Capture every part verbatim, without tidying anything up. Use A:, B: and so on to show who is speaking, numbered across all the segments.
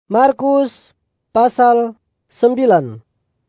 A: Markus pasal sembilan.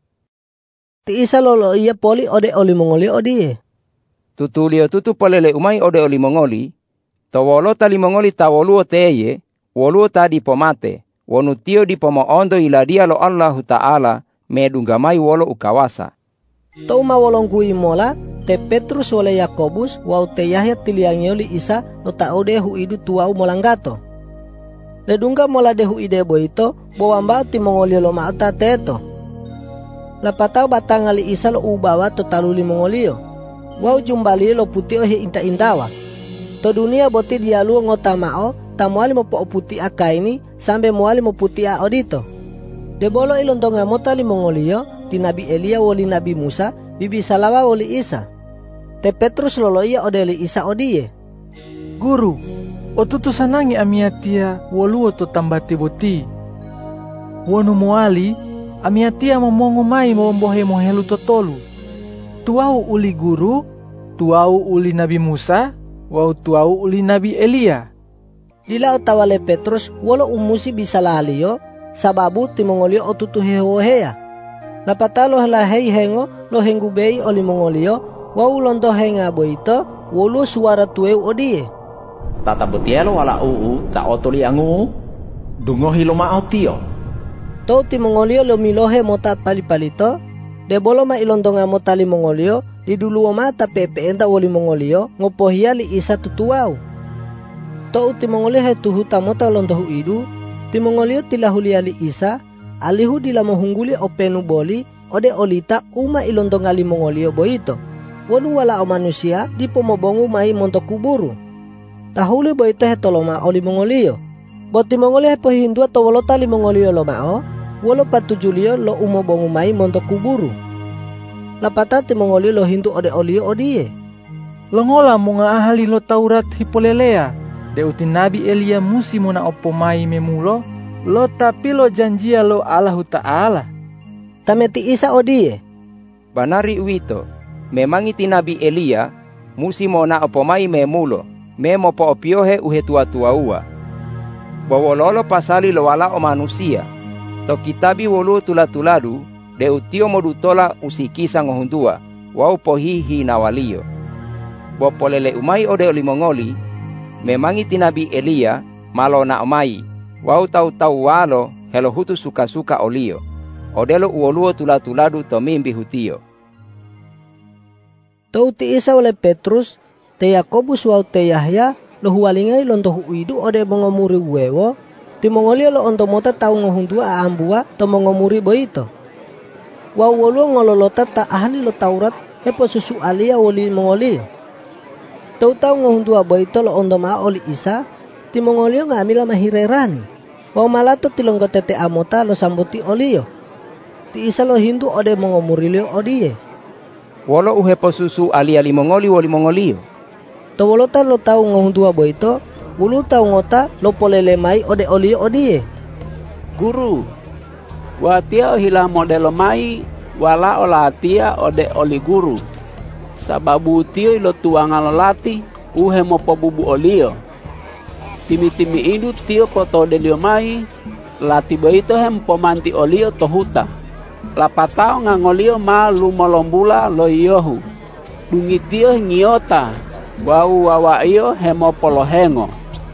A: Ti isa lolo iya poli ode oli mongoli odie.
B: Tutulio tutu polele umai ode oli mongoli. Tawolo tali mongoli tawoluo teye. Woluo tadi pomate. Wonu tio di pomo ondo iladia lo Allahu Ta'ala. Medunggamai wolo ukawasa.
A: Tau ma wolongku imola. Te Petrus wole Yakobus. Wau te Yahya tiliangioli isa. No ta ode hu idu tuau molanggato. Ledungga mola dehu ide boito, bawamba ti mongolio lo maata teto. Lapatau batangali isa lo ubawa to taluli mongolio. Wau jumbali lo putio he inta indawa. To dunia boti dialu ngota mao, tamuali mo po puti akaini, sambe muali mo puti a odito. Debolo ilondonga mota li mongolio, ti Nabi Elia woli Nabi Musa, bibi salawa woli Isa. Te Petrus loloia odeli Isa odie.
C: Guru, otutu sanangi amiatia woluo to tambati boti. Wonu moali amiatia momongo mai mombohe mohelu totolu. Tuau uli guru, tuau uli Nabi Musa, wau tuau uli Nabi Elia.
A: Dila otawale Petrus wolo umusi bisa lalio, sababu timongolio otutu hehohea. Lapatalo la hei hengo lo hengubei oli mongolio, wau londo henga boito, wolo suara tueu odie.
D: Tata butielo wala uu ta otoli angu dungo hiloma otio.
A: To ti mongolio lo milohe mota pali-palito, de bolo ma ilondonga mota li mongolio, di dulu mata pepe enda woli mongolio, ngopohia li isa tutuau. To ti mongolio he tuhuta mota londohu idu, ti mongolio tilahulia li isa, alihu dila mohungguli openu boli, ode olita uma ilondonga li mongolio boito. Wonu wala o manusia, di pomobongu mai monto kuburu. Tahuli boito he toloma oli mongolio. Boti mongolio he pohindua to wolota li mongolio lo mao, wolo patujulio lo umobongu mai monto kuburu. Lapata ti mongolio lo hindu ode olio odie.
C: Longola munga ahali lo Taurat hipolelea, de uti Nabi Elia musi muna opo mai memulo, lo tapi lo janjia lo Allahu Ta'ala.
A: Tameti Isa odie.
B: Banari wito, memang iti Nabi Elia, musi mona opo mai memulo. Memo po opiohe uhe tua-tua ua. Bawololo pasali lo wala o manusia. To kitabi wolu tulatuladu, de utio modutola usikisa ngohundua, wau pohihi nawalio. Bo polele umai ode oli mongoli, memang iti Nabi Elia, malo na umai, wau tau-tau walo, helo hutu suka-suka olio. Odelo uoluo tulatuladu to mimbi hutio.
A: Tau ti Isa oleh Petrus, te Yakobus wau te Yahya lo huwalingai lonto huidu ode mongomuri wewo ti mongolio lo onto mota tau ngohundua aambua to mongomuri boito wau wolo ngololota ta ahli lo Taurat hepo susu alia woli mongolio tau tau ngohundua boito lo onto ma oli Isa ti mongolio ngamila mahirerani wau malato ti longgo tete amota lo sambuti olio ti Isa lo hindu ode mongomuri lio odie
B: wolo uhepo susu alia li mongoli woli mongolio.
A: Tawolota lo tau ngohundua boito, ulu tau ngota lo polele mai ode oli odie.
E: Guru, watia hila modelo mai wala olatia ode oli guru. Sababu tio ilo tuanga lolati uhe mopo bubu olio. Timi-timi indu tio poto delio mai lati boito hem pomanti olio tohuta. Lapatao ngangolio ma lumolombula lo yohu. Dungi tio ngiota. Wau wawa iyo hemo polohengo.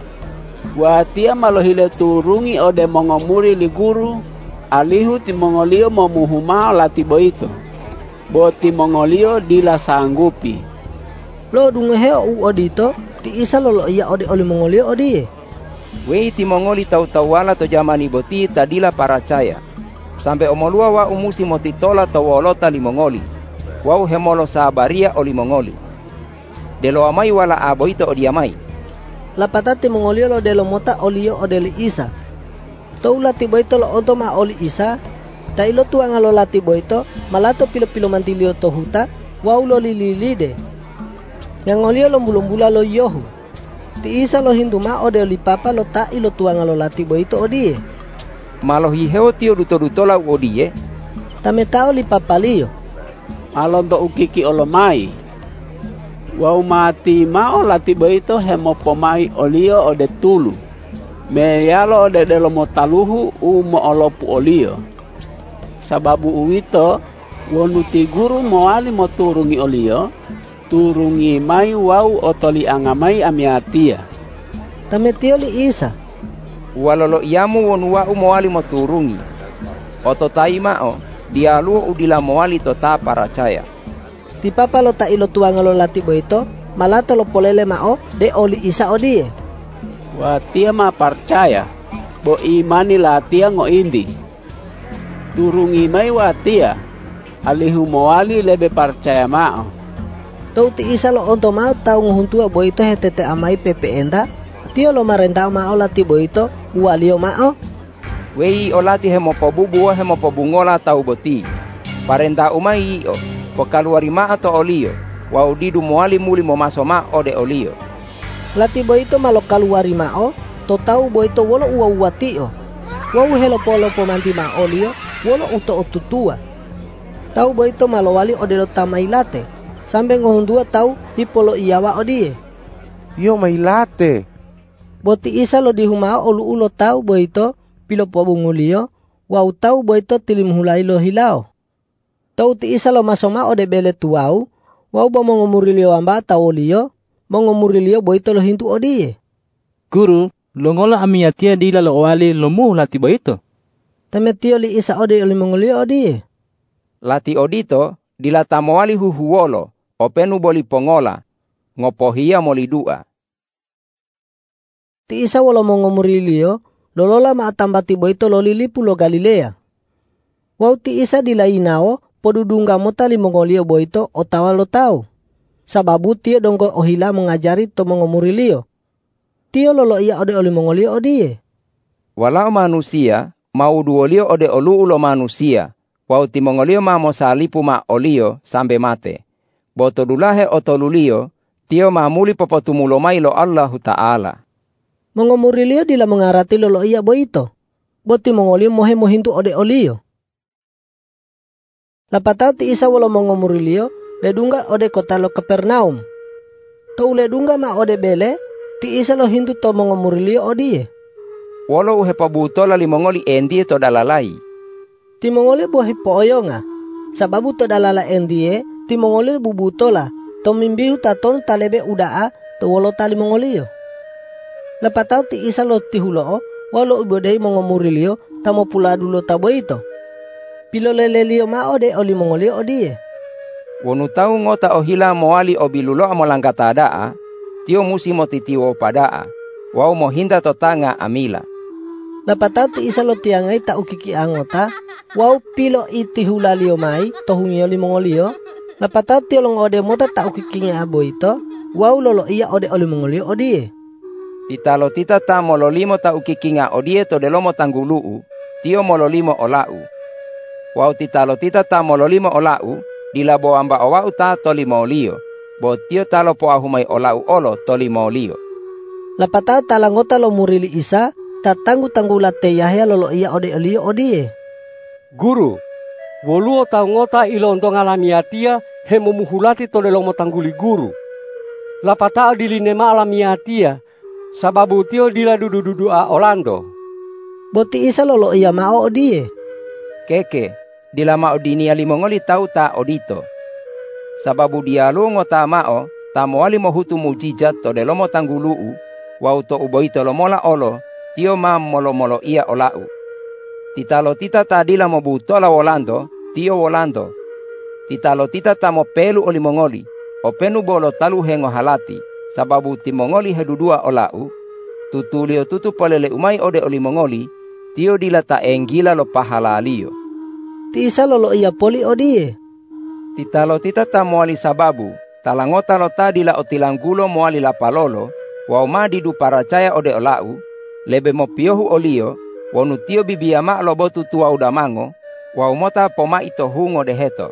E: Watia malohile turungi ode mongomuri li guru. Alihu ti mongolio momuhuma lati boito. Bo ti mongolio dila sanggupi.
A: Lo dungeheo u odito. Ti Isa lolo iya ode oli mongolio odie.
B: Wei ti mongoli tau-tawala to jamani boti tadila paracaya. Sampai omolua wa umusi motitola to wolota li mongoli. Wau hemolo sabaria oli mongoli. Delo amai wala aboito odiamai.
A: Lapatati mongolio lo delo mota olio odeli Isa. Tau lati boito lo onto ma oli Isa. Ta ilo tuanga lo lati boito. Malato pilo-pilo mantilio tohuta. Wau lo lililide. Yang olio lo mbulumbula lo yohu. Ti Isa lo hindu ma odeli papa lo ta ilo tuanga lo lati boito odie.
B: Malo hiheo tio duto-dutola odie.
A: Tametao li papa lio.
E: Alondo ukiki olomai. Wau mati mao lati boito hemo pomai olio ode tulu. me yalo ode delomo taluhu umo olopu olio. Sababu uwito wonu ti guru moali mo turungi olio, turungi mai wau otoli angamai amiatia.
A: Tametio li Isa.
B: Walolo iamu wonu wau moali mo turungi. Oto taimao dialuo udila moali tota paracaya.
A: Ti papa lo ta ilo tuanga lo lati boito, malato lo polele mao de oli Isa odie.
E: Watia ma percaya, bo imani latia ngo indi. Turungi mai watia, alihu moali lebe percaya mao.
A: Tau ti Isa lo onto mao tau nguhuntua boito hetete amai pepe enda, tio lo marenda mao lati boito, ualio mao.
B: Wei olati hemo pobubu hemo pobungola tau boti. Parenda umai o, pokaluari mao to olio, wa udidu moali muli momasoma ode olio.
A: Lati boito malo kaluari mao, to tau boito wolo ua ua tio. Wau helo polo pomanti ma olio, wolo uto ututua. Tau boito malo wali odelo tamailate, sampai ngohundua tau hipolo iyawa odie.
F: Yo mailate.
A: Boti Isa lo dihumao olu ulo tau boito, pilo pobungulio, wau tau boito tilimhulai lo hilao. Tau ti Isa lo masoma ode bele tuau, wau ba mongomurilio amba tau olio, mongomurilio boito lo hintu odie.
G: Guru, lo ngola amiatia dila lo wali lo mu lati boito.
A: Tametio li Isa ode oli mongolio odie.
B: Lati odito dila tamoali huhuolo, openu boli pongola, ngopohia molidua.
A: Ti Isa walo mongomurilio, lolola maatambati boito lo lilipu lo Galilea. Wau ti Isa dila inao, podudunga motali mongolio boito otawa lo tau. Sababu tio donggo ohila mengajari to mongomurilio. Tio lolo ia ode oli mongolio odie.
B: Walau manusia, mau duolio ode olu ulo manusia, wau ti mongolio ma mosalipu ma olio sambe mate. Boto dulahe otolulio, tio ma muli popotumulo mai lo Allahu Ta'ala.
A: Mongomurilio dila mengarati lolo ia boito. Boti mongolio mohe mohintu ode olio. Lapatau ti Isa walo mongomurilio, ledungga ode kota lo Kapernaum. Tau ledungga ma ode bele, ti Isa lo hintu to mongomurilio odie.
B: Walo uhe pabutola li mongoli endie to dalalai.
A: Ti mongoli buahi pooyonga. Sababu to dalala endie, ti mongoli bubutola, to mimbihu taton talebe udaa, to walo tali mongolio. Lapatau ti Isa lo tihuloo, walo ubodei mongomurilio, tamo pula dulo taboito. Pilo lelelio ma ode oli mongolio odie.
B: Wonu tau ngota ohila moali obilulo amolangkatada, tio musi motitiwo padaa, wau mohinda totanga amila.
A: Lapatau ti Isa lo tiangai ta ukiki angota, wau pilo iti hulalio mai, tohungio li mongolio. Lapatau tio long ode mota ta ukiki nga aboito, wau lolo iya ode oli mongolio odie.
B: Titalo tita ta mololimo ta ukiki nga odie to delomo tangguluu, tio mololimo olau. Wau titalo tita ta mololimo olau, dilabo amba owau ta tolimo olio, bo tio talo po ahumai olau olo tolimo olio.
A: Lapatau talangota lo murili Isa, tatanggu-tanggu late Yahya lolo iya ode olio odie.
H: Guru, woluo tau ngota ilondong alamiatia hemumuhulati to delomo tangguli guru. Lapatau dilinema alamiatia, sababu tio dila dudu-dudu a Orlando.
A: Boti Isa lolo iya mao odie.
B: Keke, dila mao dinia limongoli tau ta odito. Sababu dialu ngota mao, ta moali mohutu mujijat to delomo tangguluu, wau to uboito lomola olo, tio ma molo-molo ia olau. Titalo tita ta dila mobutola Orlando, tio Orlando. Titalo tita ta mo pelu oli mongoli, openu bolo talu hengo halati, sababu ti mongoli hedudua olau, tutulio tutu polele umai ode oli mongoli, tio dila ta enggila lo pahala alio.
A: Ti Isa lolo iya poli odie.
B: Titalo tita ta moali sababu, talangota lo ta dila otilanggulo moali la palolo, wau ma didu paracaya ode olau, lebe mo piohu olio, wonu tio bibiyama lo botu tua udamango, wau mota poma ito hungo deheto.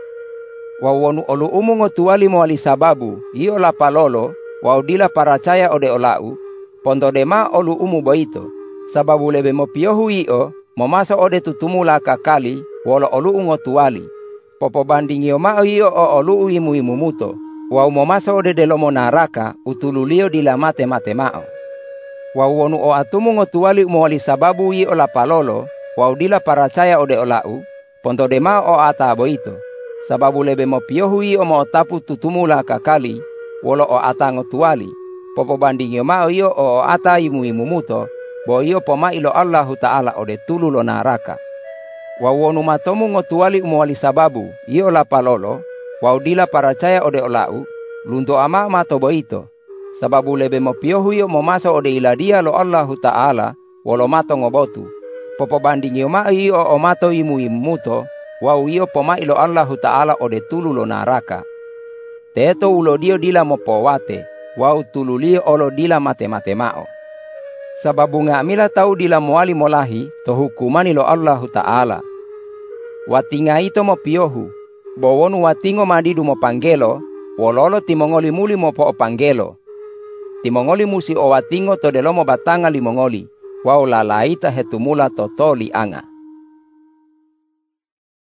B: Wau wonu olu umungo tuali moali sababu, iyo la palolo, wau dila paracaya ode olau, pondo dema olu umu boito, sababu lebe mo piohu iyo, momaso ode tutumula kakali, wolo olu ungo tuali. Popo bandingio mao iyo o olu imu imu muto, wau momaso ode delomo naraka, utululio dila mate mate mao. Wau wonu o atumu ngotuali umowali sababu i ola palolo, wau dila paracaya ode olau, ponto dema o ata boito. Sababu lebe mo piohu i o mo tapu tutumula kakali, wolo o ata ngotuali. Popo bandingyo mao iyo o ata imu imu muto, bo iyo poma ilo Allahu Ta'ala ode tulu lo naraka. Wau wonu matomu ngotuali umowali sababu, iyo la palolo, wau dila paracaya ode olau, lunto ama mato boito. Sababu lebe mo piohu iyo mo maso ode iladia lo Allahu Ta'ala, wolo mato ngobotu. Popo bandingyo mao iyo o mato imu imu muto, wau iyo poma ilo Allahu Ta'ala ode tulu lo naraka. Teto ulo dio dila mo powate, wau tululio olo dila mate-mate mao. Sababu ngamila tau dila moali molahi, to hukumani lo Allahu Ta'ala. Watinga ito mo piohu, bowonu watingo madidu mo panggelo, wololo timongoli muli mo po panggelo. Timongoli musi o watingo to delo mo batanga limongoli, wau lalaita hetumula totoli anga.